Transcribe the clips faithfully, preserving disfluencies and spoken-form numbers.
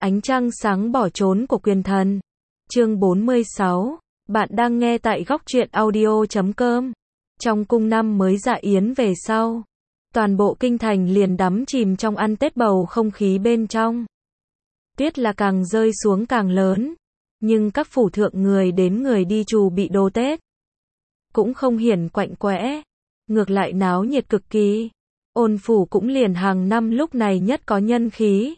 Ánh trăng sáng bỏ trốn của quyền thần. Chương bốn mươi sáu. Bạn đang nghe tại góc truyện audio chấm com. Trong cung năm mới dạ yến về sau, toàn bộ kinh thành liền đắm chìm trong ăn Tết bầu không khí bên trong. Tuyết là càng rơi xuống càng lớn, nhưng các phủ thượng người đến người đi trù bị đồ Tết cũng không hiển quạnh quẽ, ngược lại náo nhiệt cực kỳ. Ôn phủ cũng liền hàng năm lúc này nhất có nhân khí.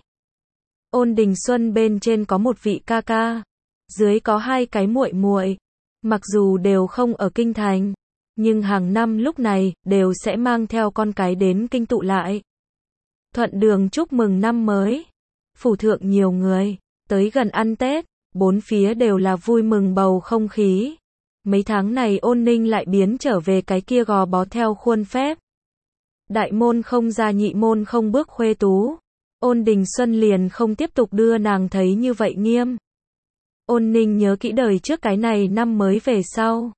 Ôn Đình Xuân bên trên có một vị ca ca, dưới có hai cái muội muội, mặc dù đều không ở kinh thành, nhưng hàng năm lúc này đều sẽ mang theo con cái đến kinh tụ lại. Thuận đường chúc mừng năm mới. Phủ thượng nhiều người tới gần ăn Tết, bốn phía đều là vui mừng bầu không khí. Mấy tháng này Ôn Ninh lại biến trở về cái kia gò bó theo khuôn phép. Đại môn không ra nhị môn không bước khuê tú. Ôn Đình Xuân liền không tiếp tục đưa nàng thấy như vậy nghiêm. Ôn Ninh nhớ kỹ đời trước cái này năm mới về sau.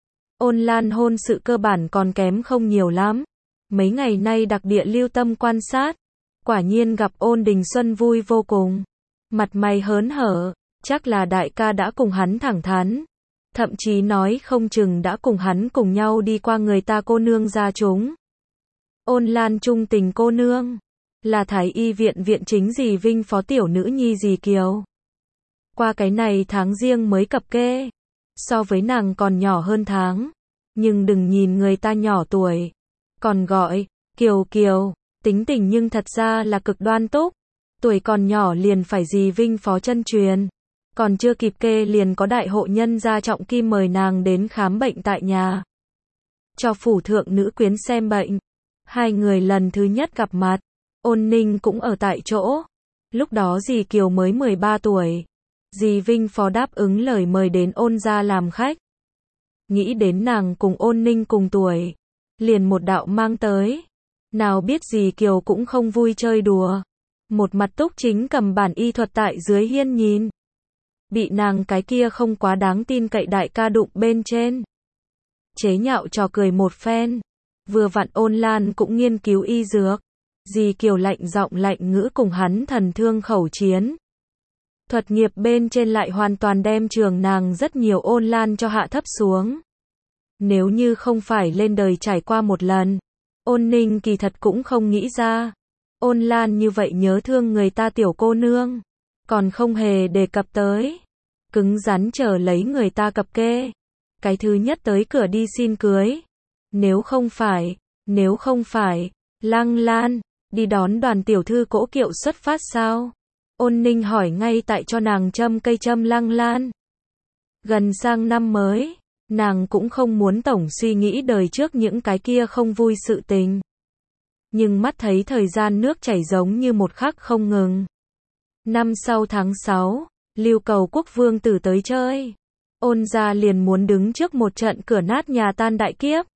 Ôn Lan hôn sự cơ bản còn kém không nhiều lắm. Mấy ngày nay đặc địa lưu tâm quan sát. Quả nhiên gặp Ôn Đình Xuân vui vô cùng. Mặt mày hớn hở, chắc là đại ca đã cùng hắn thẳng thắn. Thậm chí nói không chừng đã cùng hắn cùng nhau đi qua người ta cô nương gia chúng. Ôn Lan trung tình cô nương, là Thái Y viện viện chính dì Vinh phó tiểu nữ nhi dì Kiều. Qua cái này tháng riêng mới cập kê, so với nàng còn nhỏ hơn tháng, nhưng đừng nhìn người ta nhỏ tuổi, còn gọi Kiều Kiều, tính tình nhưng thật ra là cực đoan túc. Tuổi còn nhỏ liền phải dì Vinh phó chân truyền, còn chưa kịp kê liền có đại hộ nhân gia trọng kim mời nàng đến khám bệnh tại nhà, cho phủ thượng nữ quyến xem bệnh. Hai người lần thứ nhất gặp mặt, Ôn Ninh cũng ở tại chỗ. Lúc đó dì Kiều mới mười ba tuổi. Dì Vinh phó đáp ứng lời mời đến Ôn gia làm khách. Nghĩ đến nàng cùng Ôn Ninh cùng tuổi, liền một đạo mang tới. Nào biết dì Kiều cũng không vui chơi đùa. Một mặt túc chính cầm bản y thuật tại dưới hiên nhìn. Bị nàng cái kia không quá đáng tin cậy đại ca đụng bên trên. Chế nhạo trò cười một phen. Vừa vặn Ôn Lan cũng nghiên cứu y dược. Dì Kiều lạnh giọng lạnh ngữ cùng hắn thần thương khẩu chiến. Thuật nghiệp bên trên lại hoàn toàn đem trường nàng rất nhiều Ôn Lan cho hạ thấp xuống. Nếu như không phải lên đời trải qua một lần, Ôn Ninh kỳ thật cũng không nghĩ ra. Ôn Lan như vậy nhớ thương người ta tiểu cô nương, còn không hề đề cập tới. Cứng rắn chờ lấy người ta cập kê. Cái thứ nhất tới cửa đi xin cưới. Nếu không phải, nếu không phải, Lăng Lan, đi đón đoàn tiểu thư cỗ kiệu xuất phát sao? Ôn Ninh hỏi ngay tại cho nàng châm cây châm Lăng Lan. Gần sang năm mới, nàng cũng không muốn tổng suy nghĩ đời trước những cái kia không vui sự tình. Nhưng mắt thấy thời gian nước chảy giống như một khắc không ngừng. Năm sau tháng sáu, Lưu Cầu Quốc vương tử tới chơi. Ôn gia liền muốn đứng trước một trận cửa nát nhà tan đại kiếp.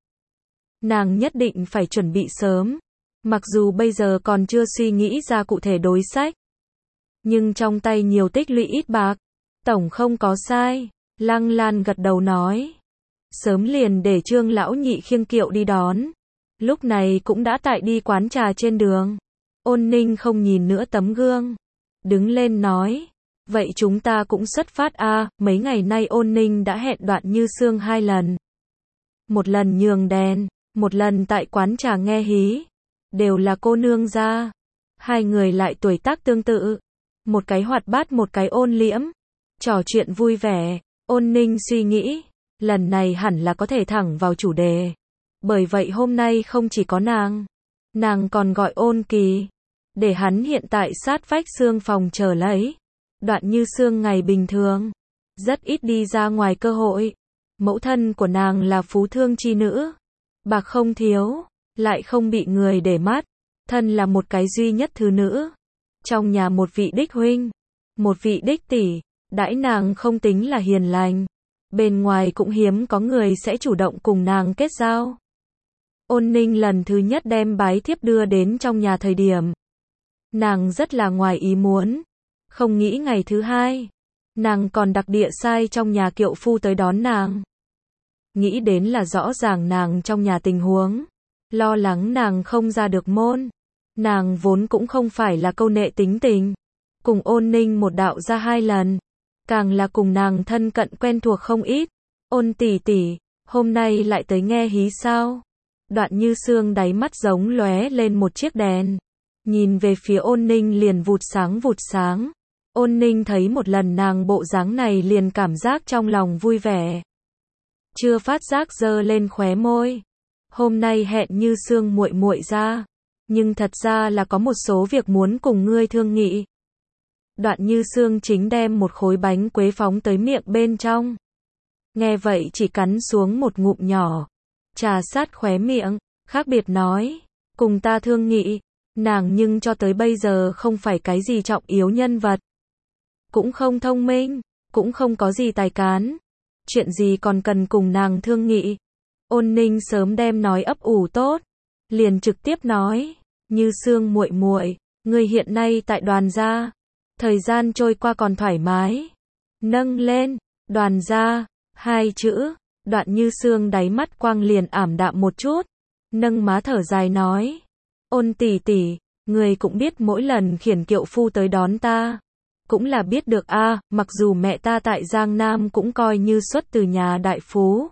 Nàng nhất định phải chuẩn bị sớm. Mặc dù bây giờ còn chưa suy nghĩ ra cụ thể đối sách, nhưng trong tay nhiều tích lũy ít bạc, tổng không có sai. Lăng Lan gật đầu nói. Sớm liền để Trương lão nhị khiêng kiệu đi đón. Lúc này cũng đã tại đi quán trà trên đường. Ôn Ninh không nhìn nữa tấm gương, đứng lên nói. Vậy chúng ta cũng xuất phát a. À, mấy ngày nay Ôn Ninh đã hẹn Đoạn Như Sương hai lần. Một lần nhường đèn, một lần tại quán trà nghe hí. Đều là cô nương gia. Hai người lại tuổi tác tương tự. Một cái hoạt bát một cái ôn liễm. Trò chuyện vui vẻ. Ôn Ninh suy nghĩ, lần này hẳn là có thể thẳng vào chủ đề. Bởi vậy hôm nay không chỉ có nàng. Nàng còn gọi Ôn Kỳ. Để hắn hiện tại sát vách xương phòng chờ lấy. Đoạn Như Sương ngày bình thường rất ít đi ra ngoài cơ hội. Mẫu thân của nàng là phú thương chi nữ. Bạc không thiếu, lại không bị người để mắt. Thân là một cái duy nhất thứ nữ. Trong nhà một vị đích huynh, một vị đích tỷ, đãi nàng không tính là hiền lành. Bên ngoài cũng hiếm có người sẽ chủ động cùng nàng kết giao. Ôn Ninh lần thứ nhất đem bái thiếp đưa đến trong nhà thời điểm. Nàng rất là ngoài ý muốn. Không nghĩ ngày thứ hai, nàng còn đặc địa sai trong nhà kiệu phu tới đón nàng. Nghĩ đến là rõ ràng nàng trong nhà tình huống. Lo lắng nàng không ra được môn. Nàng vốn cũng không phải là câu nệ tính tình. cùng Ôn Ninh một đạo ra hai lần, càng là cùng nàng thân cận quen thuộc không ít. Ôn tỷ tỷ, hôm nay lại tới nghe hí sao? Đoạn Như Xương đáy mắt giống lóe lên một chiếc đèn, nhìn về phía Ôn Ninh liền vụt sáng vụt sáng. Ôn Ninh thấy một lần nàng bộ dáng này liền cảm giác trong lòng vui vẻ. Chưa phát giác giơ lên khóe môi. Hôm nay hẹn Như Xương muội muội ra, nhưng thật ra là có một số việc muốn cùng ngươi thương nghị. Đoạn Như Xương chính đem một khối bánh quế phóng tới miệng bên trong. Nghe vậy chỉ cắn xuống một ngụm nhỏ, trà sát khóe miệng, khác biệt nói, cùng ta thương nghị, nàng nhưng cho tới bây giờ không phải cái gì trọng yếu nhân vật. Cũng không thông minh, cũng không có gì tài cán. Chuyện gì còn cần cùng nàng thương nghị. Ôn Ninh sớm đem nói ấp ủ tốt, liền trực tiếp nói, Như Xương muội muội, ngươi hiện nay tại Đoàn gia, thời gian trôi qua còn thoải mái. Nâng lên, Đoàn gia, hai chữ, Đoạn Như Xương đáy mắt quang liền ảm đạm một chút, nâng má thở dài nói, Ôn tỷ tỷ, người cũng biết mỗi lần khiển kiệu phu tới đón ta, cũng là biết được a, à, mặc dù mẹ ta tại Giang Nam cũng coi như xuất từ nhà đại phú,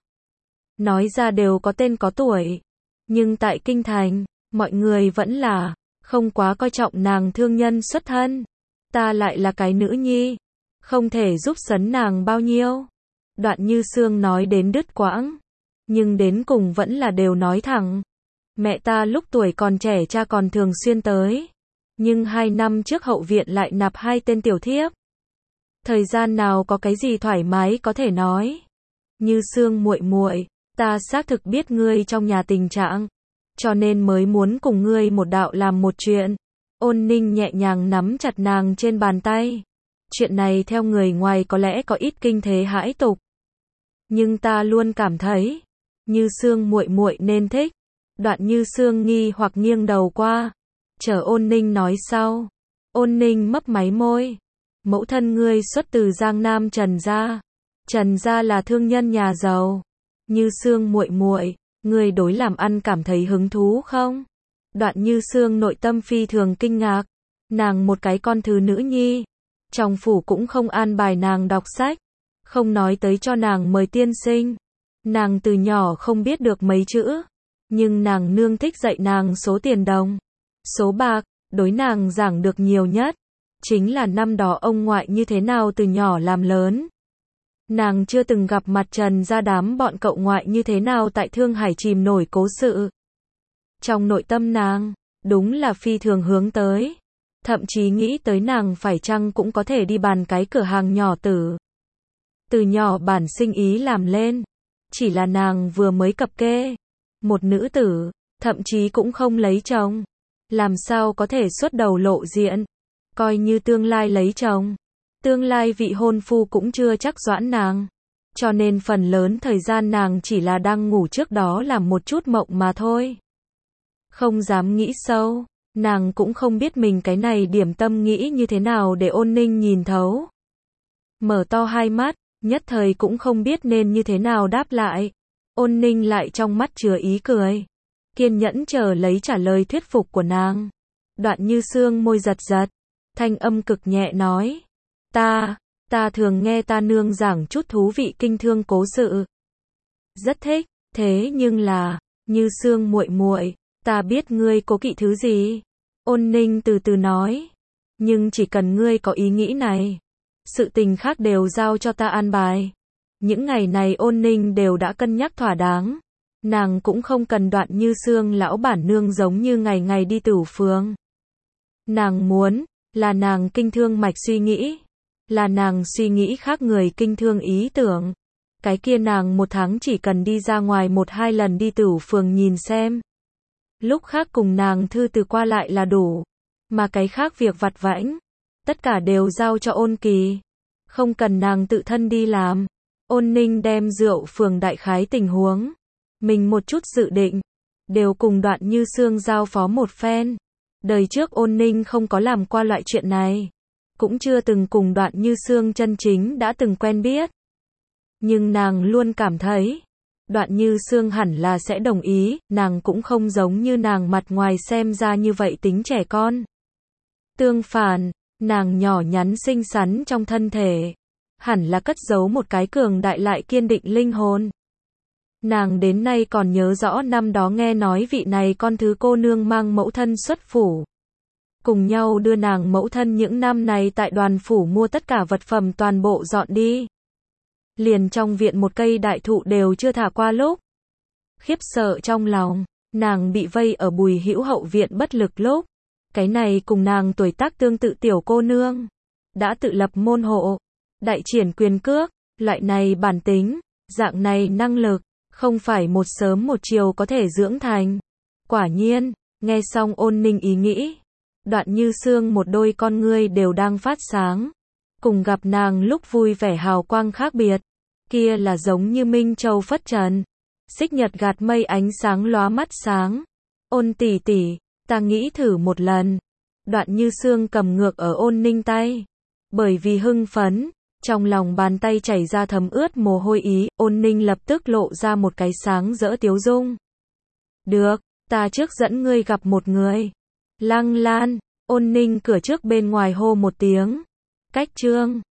nói ra đều có tên có tuổi, nhưng tại kinh thành, mọi người vẫn là không quá coi trọng nàng thương nhân xuất thân. Ta lại là cái nữ nhi, không thể giúp sấn nàng bao nhiêu. Đoạn Như Xương nói đến đứt quãng, nhưng đến cùng vẫn là đều nói thẳng. Mẹ ta lúc tuổi còn trẻ cha còn thường xuyên tới, nhưng hai năm trước hậu viện lại nạp hai tên tiểu thiếp. Thời gian nào có cái gì thoải mái có thể nói. Như Xương muội muội, ta xác thực biết ngươi trong nhà tình trạng, cho nên mới muốn cùng ngươi một đạo làm một chuyện. Ôn Ninh nhẹ nhàng nắm chặt nàng trên bàn tay. Chuyện này theo người ngoài có lẽ có ít kinh thế hãi tục, nhưng ta luôn cảm thấy, Như Xương muội muội nên thích. Đoạn Như Xương nghi hoặc nghiêng đầu qua, chờ Ôn Ninh nói sau. Ôn Ninh mấp máy môi, mẫu thân ngươi xuất từ Giang Nam Trần gia, Trần gia là thương nhân nhà giàu. Như Xương muội muội, ngươi đối làm ăn cảm thấy hứng thú không? Đoạn Như Xương nội tâm phi thường kinh ngạc, nàng một cái con thứ nữ nhi, trong phủ cũng không an bài nàng đọc sách, không nói tới cho nàng mời tiên sinh. Nàng từ nhỏ không biết được mấy chữ, nhưng nàng nương thích dạy nàng số tiền đồng, số bạc, đối nàng giảng được nhiều nhất, chính là năm đó ông ngoại như thế nào từ nhỏ làm lớn. Nàng chưa từng gặp mặt Trần gia đám bọn cậu ngoại như thế nào tại Thương Hải chìm nổi cố sự. Trong nội tâm nàng, đúng là phi thường hướng tới, thậm chí nghĩ tới nàng phải chăng cũng có thể đi bàn cái cửa hàng nhỏ tử. Từ nhỏ bản sinh ý làm lên, chỉ là nàng vừa mới cập kê, một nữ tử, thậm chí cũng không lấy chồng, làm sao có thể xuất đầu lộ diện, coi như tương lai lấy chồng, tương lai vị hôn phu cũng chưa chắc doãn nàng, cho nên phần lớn thời gian nàng chỉ là đang ngủ trước đó làm một chút mộng mà thôi. Không dám nghĩ sâu, nàng cũng không biết mình cái này điểm tâm nghĩ như thế nào để Ôn Ninh nhìn thấu. Mở to hai mắt, nhất thời cũng không biết nên như thế nào đáp lại. Ôn Ninh lại trong mắt chứa ý cười, kiên nhẫn chờ lấy trả lời thuyết phục của nàng. Đoạn Như Xương môi giật giật, thanh âm cực nhẹ nói, ta, ta thường nghe ta nương giảng chút thú vị kinh thương cố sự, rất thích, thế nhưng là, Như Xương muội muội, ta biết ngươi cố kỵ thứ gì. Ôn Ninh từ từ nói, nhưng chỉ cần ngươi có ý nghĩ này, sự tình khác đều giao cho ta an bài. Những ngày này Ôn Ninh đều đã cân nhắc thỏa đáng, nàng cũng không cần Đoạn Như Xương lão bản nương giống như ngày ngày đi tửu phường. Nàng muốn, là nàng kinh thương mạch suy nghĩ, là nàng suy nghĩ khác người kinh thương ý tưởng. Cái kia nàng một tháng chỉ cần đi ra ngoài một hai lần đi tửu phường nhìn xem. Lúc khác cùng nàng thư từ qua lại là đủ, mà cái khác việc vặt vãnh, tất cả đều giao cho Ôn Kỳ, không cần nàng tự thân đi làm. Ôn Ninh đem rượu phường đại khái tình huống, mình một chút dự định, đều cùng Đoạn Như Xương giao phó một phen. Đời trước Ôn Ninh không có làm qua loại chuyện này, cũng chưa từng cùng Đoạn Như Xương chân chính đã từng quen biết. Nhưng nàng luôn cảm thấy, Đoạn Như Xương hẳn là sẽ đồng ý, nàng cũng không giống như nàng mặt ngoài xem ra như vậy tính trẻ con. Tương phản, Nàng nhỏ nhắn xinh xắn trong thân thể, hẳn là cất giấu một cái cường đại lại kiên định linh hồn. Nàng đến nay còn nhớ rõ năm đó nghe nói vị này con thứ cô nương mang mẫu thân xuất phủ. Cùng nhau đưa nàng mẫu thân những năm này tại đoàn phủ mua tất cả vật phẩm toàn bộ dọn đi. Liền trong viện một cây đại thụ đều chưa thả qua lúc. Khiếp sợ trong lòng, nàng bị vây ở Bùi Hữu hậu viện bất lực lúc. Cái này cùng nàng tuổi tác tương tự tiểu cô nương. Đã tự lập môn hộ, đại triển quyền cước, loại này bản tính, dạng này năng lực, không phải một sớm một chiều có thể dưỡng thành. Quả nhiên, nghe xong Ôn Ninh ý nghĩ. Đoạn Như Sương một đôi con ngươi đều đang phát sáng. Cùng gặp nàng lúc vui vẻ hào quang khác biệt. Kia là giống như minh châu phất trần. Xích nhật gạt mây ánh sáng lóa mắt sáng. Ôn tỷ tỷ, ta nghĩ thử một lần. Đoạn Như Sương cầm ngược ở Ôn Ninh tay. Bởi vì hưng phấn, trong lòng bàn tay chảy ra thấm ướt mồ hôi ý, Ôn Ninh lập tức lộ ra một cái sáng rỡ tiếu dung. Được, ta trước dẫn ngươi gặp một người. Lăng Lan, Ôn Ninh cửa trước bên ngoài hô một tiếng. Cách chương